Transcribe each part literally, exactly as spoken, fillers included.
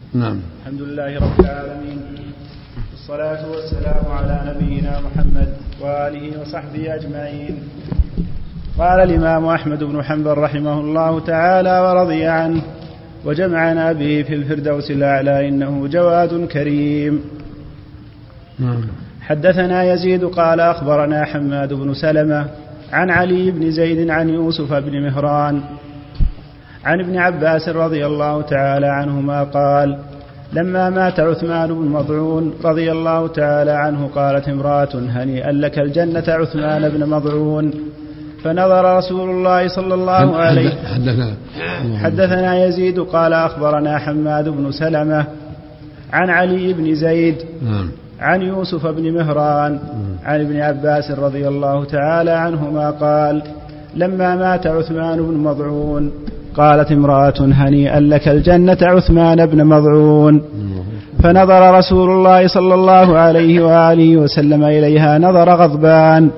نعم. الحمد لله رب العالمين، والصلاة والسلام على نبينا محمد وآله وصحبه أجمعين. قال الإمام أحمد بن حنبل رحمه الله تعالى ورضي عنه: وجمعنا به في الفردوس الأعلى إنه جواد كريم. نعم. حدثنا يزيد قال أخبرنا حماد بن سلمة عن علي بن زيد عن يوسف بن مهران عن ابن عباس رضي الله تعالى عنهما قال: لما مات عثمان بن مضعون رضي الله تعالى عنه قالت امرأة: هنيئا لك الجنة عثمان بن مضعون. فنظر رسول الله صلى الله عليه حدثنا حدثنا يزيد قال أخبرنا حماد بن سلمة عن علي بن زيد عن يوسف بن مهران عن ابن عباس رضي الله تعالى عنهما قال: لما مات عثمان بن مضعون قالت امرأة: هنيئا لك الجنة عثمان بن مضعون. فنظر رسول الله صلى الله عليه وآله وسلم إليها نظر غضبان،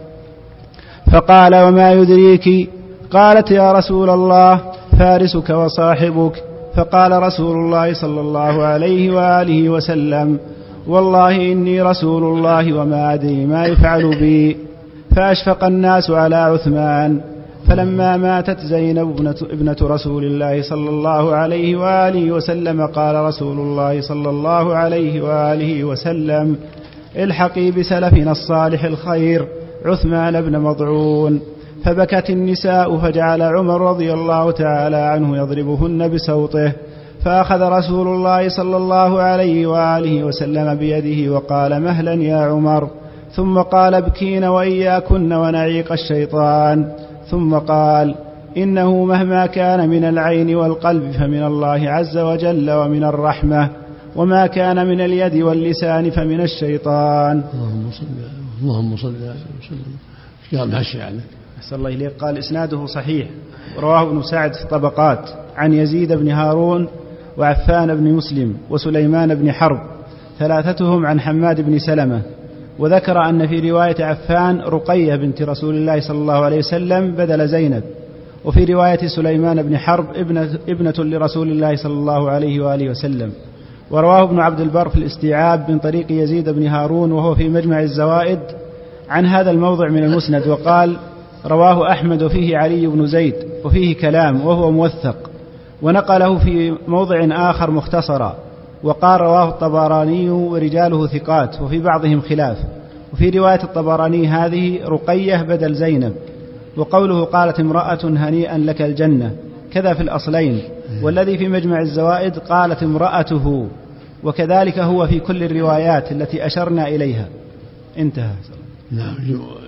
فقال: وما يدريك؟ قالت: يا رسول الله، فارسك وصاحبك. فقال رسول الله صلى الله عليه وآله وسلم: والله إني رسول الله وما أدري ما يفعل بي. فأشفق الناس على عثمان. فلما ماتت زينب ابنة رسول الله صلى الله عليه وآله وسلم قال رسول الله صلى الله عليه وآله وسلم: الحقي بسلفنا الصالح الخير عثمان بن مضعون. فبكت النساء، فجعل عمر رضي الله تعالى عنه يضربهن بسوطه، فأخذ رسول الله صلى الله عليه وآله وسلم بيده وقال: مهلا يا عمر. ثم قال: ابكين وإياكن ونعيق الشيطان. ثم قال: إنه مهما كان من العين والقلب فمن الله عز وجل ومن الرحمة، وما كان من اليد واللسان فمن الشيطان. اللهم صل اللهم صل وسلم. قال ماشي يعني. أحسن الله إليك. قال: إسناده صحيح، رواه ابن سعد في الطبقات عن يزيد بن هارون وعفان بن مسلم وسليمان بن حرب، ثلاثتهم عن حماد بن سلمة. وذكر أن في رواية عفان رقية بنت رسول الله صلى الله عليه وسلم بدل زينب، وفي رواية سليمان بن حرب ابنة, ابنة لرسول الله صلى الله عليه وآله وسلم. ورواه ابن عبد البر في الاستيعاب من طريق يزيد بن هارون وهو في مجمع الزوائد عن هذا الموضع من المسند، وقال: رواه أحمد وفيه علي بن زيد وفيه كلام وهو موثق. ونقله في موضع آخر مختصرا، وقال: رواه الطبراني ورجاله ثقات وفي بعضهم خلاف. وفي رواية الطبراني هذه رقية بدل زينب. وقوله قالت امرأة: هنيئا لك الجنة كذا في الأصلين، والذي في مجمع الزوائد قالت امرأته، وكذلك هو في كل الروايات التي أشرنا إليها. انتهى. نعم.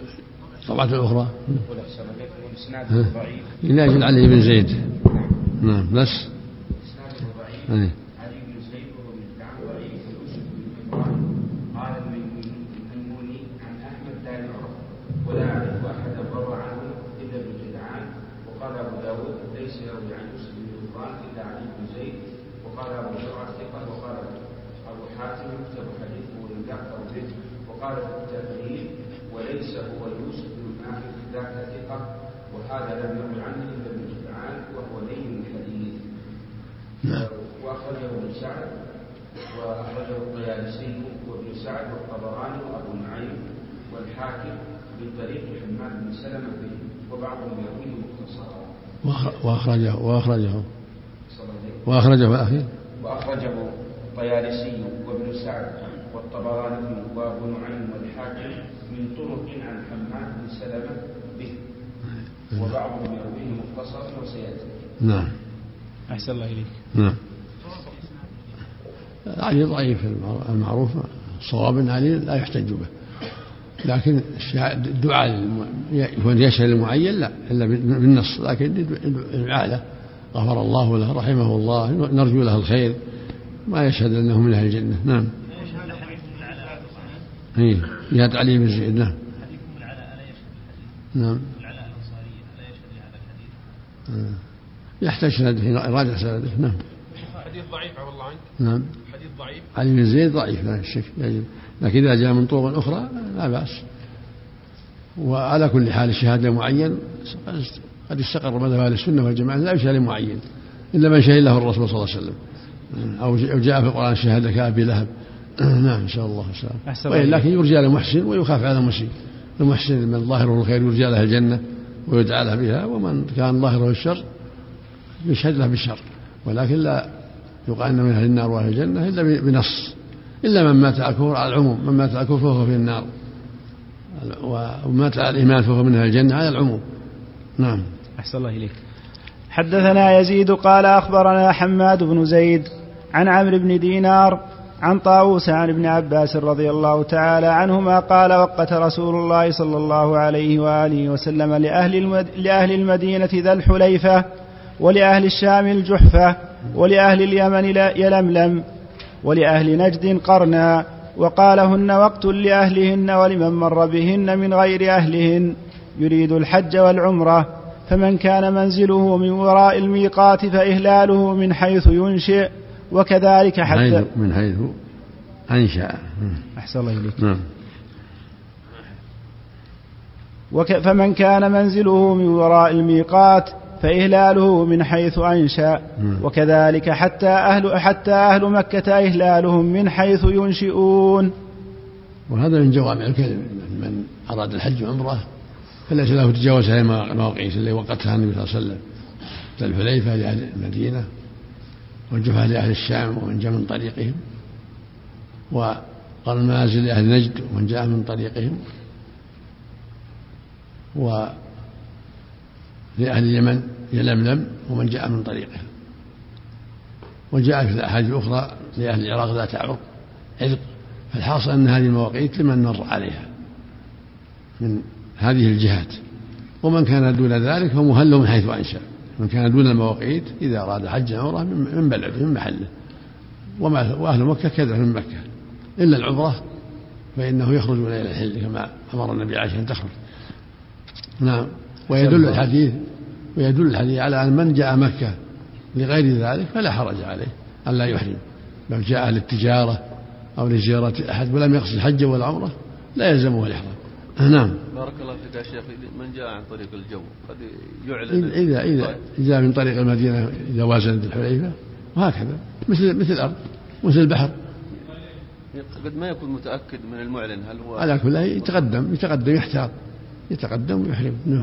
طبعا الأخرى لا يجد علي بن زيد. نعم. بس علي بن زيد وهو من الدعم ضعيف قال الميموني عن أحمد لا يعرف ولا أعرف أحدا روى عنه إلا ابن جدعان. وقال أبو داود: ليس يروي عن يوسف بن مهران إلا علي بن زيد. وقال أبو زرعة ثقة. وقال أبو حاتم: يكتب حديثه ويذكر به. وقال في التقريب: وليس هو يوسف بن ماهر ذاك ثقة، وهذا لم يروي عنه إلا ابن جدعان وهو لين الحديث. وأخرجه ابن سعد وأخرجه الطيالسي وابن سعد والطبراني وأبو نعيم والحاكم من طريق حماد بن سلمة به، وبعضهم يرويه مختصرا. وأخرجه وأخرجه وأخرجه أخي وأخرجه الطيالسي وابن سعد والطبراني وأبو نعيم والحاكم من طرق عن حماد بن سلمة به، وبعضهم يرويه مختصرا وسيأتي. نعم. أحسن الله إليك. نعم. علي ضعيف المعروف، صواب علي لا يحتج به، لكن الدعاء يكون يشهد المعين لا إلا بالنص، لكن الدعاء له غفر الله له رحمه الله نرجو له الخير، ما يشهد أنه من أهل الجنة. نعم. هي يد علي بن زيد. نعم. نعم. يحتاج سنده، راجع سنده. نعم. حديث ضعيف والله عنك. نعم. حديث ضعيف. علي بن زيد ضعيف لا شك، لكن إذا جاء من طرق أخرى لا بأس. وعلى كل حال الشهادة معين قد استقر مذهب أهل السنة والجماعة لا يشهد معين إلا من شهد له الرسول صلى الله عليه وسلم، أو جاء في القرآن شهادة كأبي لهب. نعم إن شاء الله السلام. لكن يرجى للمحسن ويخاف على المسيء. المحسن من ظاهره الخير يرجى له الجنة ويدعى له بها، ومن كان ظاهره الشر يشهد له بالشر، ولكن لا يقال أن من أهل النار وأهل الجنة إلا بنص، إلا من مات على الكفر على العموم، من مات على الكفر فهو في النار، ومن مات على الإيمان فهو من أهل الجنة على العموم. نعم. أحسن الله إليك. حدثنا يزيد قال أخبرنا حماد بن زيد عن عمرو بن دينار عن طاووس عن ابن عباس رضي الله تعالى عنهما قال وقت رسول الله صلى الله عليه وآله وسلم لأهل, المد... لأهل المدينة ذا الحليفة، ولأهل الشام الجحفة، ولأهل اليمن يلملم، ولأهل نجد قرنا، وقالهن وقت لأهلهن ولمن مر بهن من غير أهلهن، يريد الحج والعمرة، فمن كان منزله من وراء الميقات فإهلاله من حيث ينشئ، وكذلك حتى من حيث أنشأ. أحسن الله إليك. نعم. وك فمن كان منزله من وراء الميقات فإهلاله من حيث أنشأ، وكذلك حتى أهل, حتى أهل مكة إهلالهم من حيث ينشئون. وهذا من جوامع الكلم، من أراد الحج وعمره فليس له تجاوز هذه المواقيت اللي وقتها النبي صلى الله عليه وسلم، الحليفة لأهل المدينة، والجحفة لأهل الشام ومن جاء من طريقهم، والمنازل لأهل نجد ومن جاء من طريقهم، ولأهل اليمن يلملم ومن جاء من طريقهم. وجاء في الأحاديث الأخرى لأهل العراق ذات عرق عرق. فالحاصل أن هذه المواقيت لمن مر عليها من هذه الجهات، ومن كان دون ذلك فمهل من حيث أنشأ. من كان دون المواقيت إذا أراد حج عمره من بلده من محله، وأهل مكة كذا من مكة، إلا العمرة فإنه يخرج إلى الحل كما أمر النبي عائشة أن تخرج. نعم. ويدل الحديث ويدل الحديث على أن من جاء مكة لغير ذلك فلا حرج عليه أن لا يحرم، لو جاء للتجارة أو لزيارة أحد ولم يقصد الحج والعمرة لا يلزمه الإحرام. نعم. بارك الله فيك يا شيخ. من جاء عن طريق الجو قد يعلن إذا إذا جاء من طريق المدينة إذا وازنت الحليفة، وهكذا مثل مثل الأرض مثل البحر، قد ما يكون متأكد من المعلن هل هو على كل يتقدم يتقدم يحتاط يتقدم ويحرم. نعم.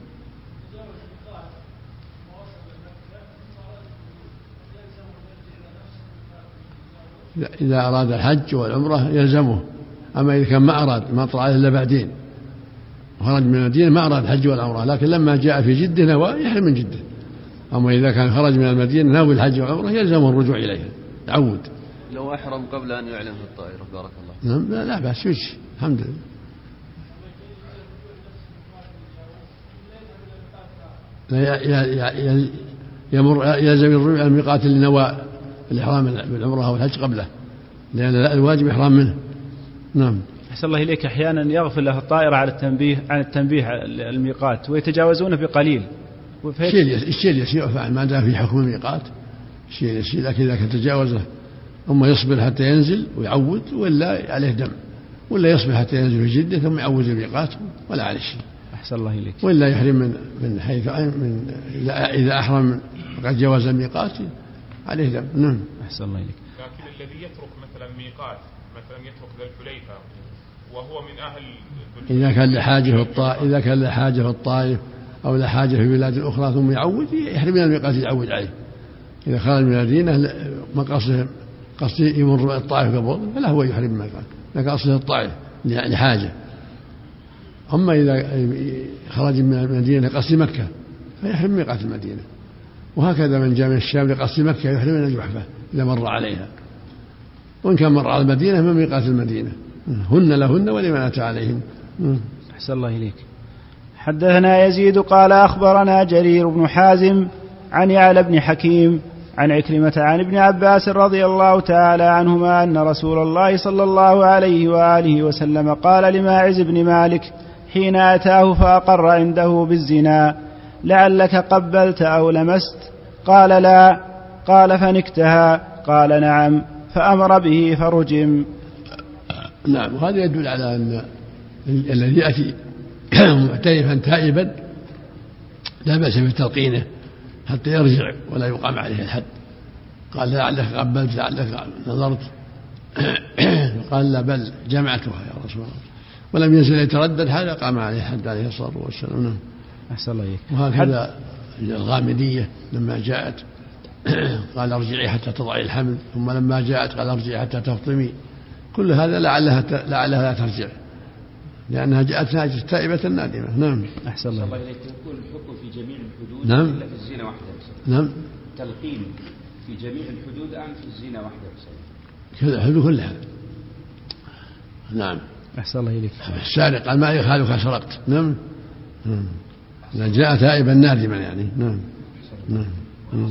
إذا أراد الحج والعمرة يلزمه، أما إذا كان ما أراد ما طلع إلا بعدين وخرج من المدينة ما أراد الحج والعمرة، لكن لما جاء في جدة نوى يحرم من جدة. أما إذا كان خرج من المدينة ناوي الحج والعمرة يلزمه الرجوع إليها يعود. لو أحرم قبل أن يعلن في الطائرة بارك الله. نعم. لا, لا بأس يجي الحمد لله. يمر يلزم الرجوع إلى الميقات اللي نوى الإحرام بالعمرة أو الحج قبله، لأن الواجب إحرام منه. نعم. أحسن الله إليك. أحيانا يغفل له الطائرة على التنبيه عن التنبيه على الميقات ويتجاوزون بقليل. الشيء يسير فعل ما دام في حكم الميقات الشيء يسير، لكن إذا كان تجاوزه ثم يصبر حتى ينزل ويعود ولا عليه دم، ولا يصبر حتى ينزل في جدة ثم يعود الميقات ولا عليه شيء. أحسن الله إليك. ولا يحرم من من حيث من إذا أحرم وقد جاوز الميقات عليه دم. نعم. أحسن الله إليك. لكن الذي يترك مثلا ميقات مثلا يترك ذا الحليفة وهو من أهل إذا كان لحاجة في الطائف إذا كان لحاجة في الطائف أو لحاجة في بلاد أخرى ثم يعود يحرم من الميقات يعود عليه. إذا خرج من المدينة ما قصده قصده يمر الطائف قبل فلا هو يحرم من الميقات، لكن قصده الطائف لحاجة. أما إذا خرج من المدينة قصد مكة فيحرم من ميقات المدينة، وهكذا من جاء من الشام لقصد مكة يحرم من الجحفة إذا مر عليها، وإن كان مر على المدينة من ميقات المدينة هن لهن ولمن أتى عليهم. أحسن الله إليك. حدثنا يزيد قال أخبرنا جرير بن حازم عن يعلى بن حكيم عن عكرمة عن ابن عباس رضي الله تعالى عنهما أن رسول الله صلى الله عليه وآله وسلم قال لماعز بن مالك حين أتاه فأقر عنده بالزنا لعلك قبلت أو لمست؟ قال لا. قال فنكتها؟ قال نعم. فأمر به فرجم. نعم. وهذا يدل على أن الذي يأتي معترفا تائبا لا بأس بتلقينه حتى يرجع ولا يقام عليه الحد قال لعلك قبلت لعلك نظرت قال لا بل جمعتها يا رسول الله، ولم يزل يتردد حتى قام عليه حتى عليه الصلاة والسلام. نعم. أحسن الله إليك. وهكذا الغامدية لما جاءت قال ارجعي حتى تضعي الحمل، ثم لما جاءت قال ارجعي حتى تفطمي. كل هذا لعلها لعلها لا ترجع لأنها جاءت تائبة نادمة. نعم. أحسن الله إليك. يكون الحكم في جميع الحدود نعم. إلا في الزنا وحده. نعم. تلقين في جميع الحدود أم في الزنا وحده؟ كذا الحدود كلها. نعم. أحسن الله إليك. السارق قال ما يخالك سرقت. نعم. نعم. جاء تائبا نادما يعني. نعم. نعم. نعم.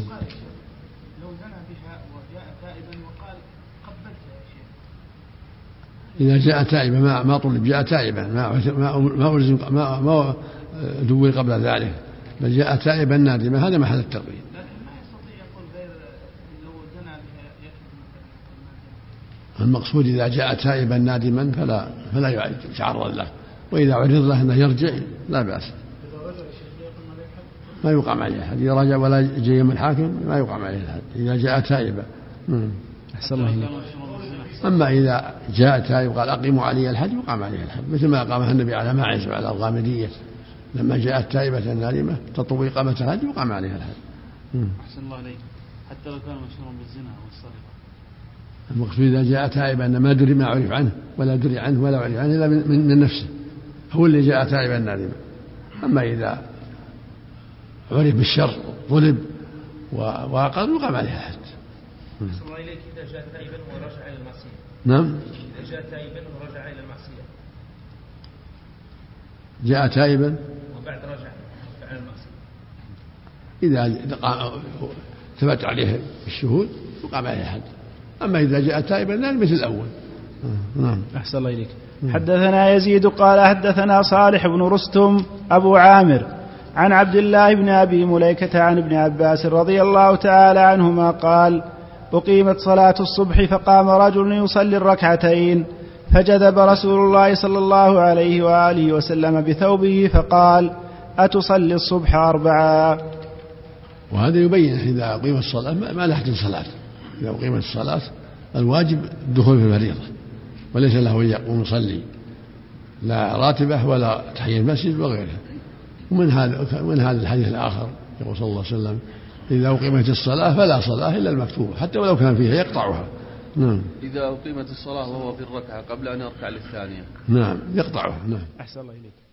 إذا جاء تائبا ما ما طلب، جاء تائبا ما ما ما ألزم ما ما دوي قبل ذلك، بل جاء تائبا نادما، هذا محل التقبيل. لكن ما يستطيع يقول غير لو زنى بها يكفي. المقصود إذا جاء تائبا نادما فلا فلا يتعرض له، وإذا عرض له أنه يرجع لا بأس. ما يقام عليه الحد إذا رجع ولا جاء من الحاكم، ما يقام عليه الحد إذا جاء تائبا. أحسن الله إليك. أما إذا جاء تائب قال أقيموا علي الحد يقام عليه الحد، مثل ما أقامها النبي على ماعز وعلى الغامدية لما جاءت تائبة نادمة تطوي إقامة الحد يقام عليها الحد. أحسن الله عليك. حتى لو كان مشهورا بالزنا والسرقة. المقصود إذا جاء تائبا أن ما دري ما عرف عنه ولا دري عنه ولا عرف عنه إلا من, من نفسه، هو اللي جاء تائبا نادما. أما إذا عرف بالشر ظلم وأقر يقام عليه الحد. أحسن الله إليك. إذا جاء تائبا ورجع إلى المعصية. نعم. إذا جاء تائبا ورجع إلى المعصية. جاء تائبا وبعد رجع إلى المعصية. إذا ثبت عليه الشهود يقام عليه الحد. أما إذا جاء تائبا لا مثل الأول. نعم. أحسن الله إليك. حدثنا يزيد قال حدثنا صالح بن رستم أبو عامر عن عبد الله بن أبي مليكة عن ابن عباس رضي الله تعالى عنهما قال أقيمت صلاة الصبح فقام رجل يصلي الركعتين فجذب رسول الله صلى الله عليه وآله وسلم بثوبه فقال أتصلي الصبح أربعا. وهذا يبين إذا أقيمت الصلاة ما لحد صلاة. إذا أقيمت الصلاة الواجب الدخول في الفريضة وليس له أن يقوم يصلي لا راتبة ولا تحية المسجد وغيرها. ومن هذا من هذا الحديث الآخر يقول صلى الله عليه وسلم إذا أقيمت الصلاة فلا صلاة إلا المكتوبة حتى ولو كان فيها يقطعها. نعم. إذا أقيمت الصلاة وهو في الركعة قبل أن يركع للثانية. نعم يقطعها. نعم. أحسن الله إليك.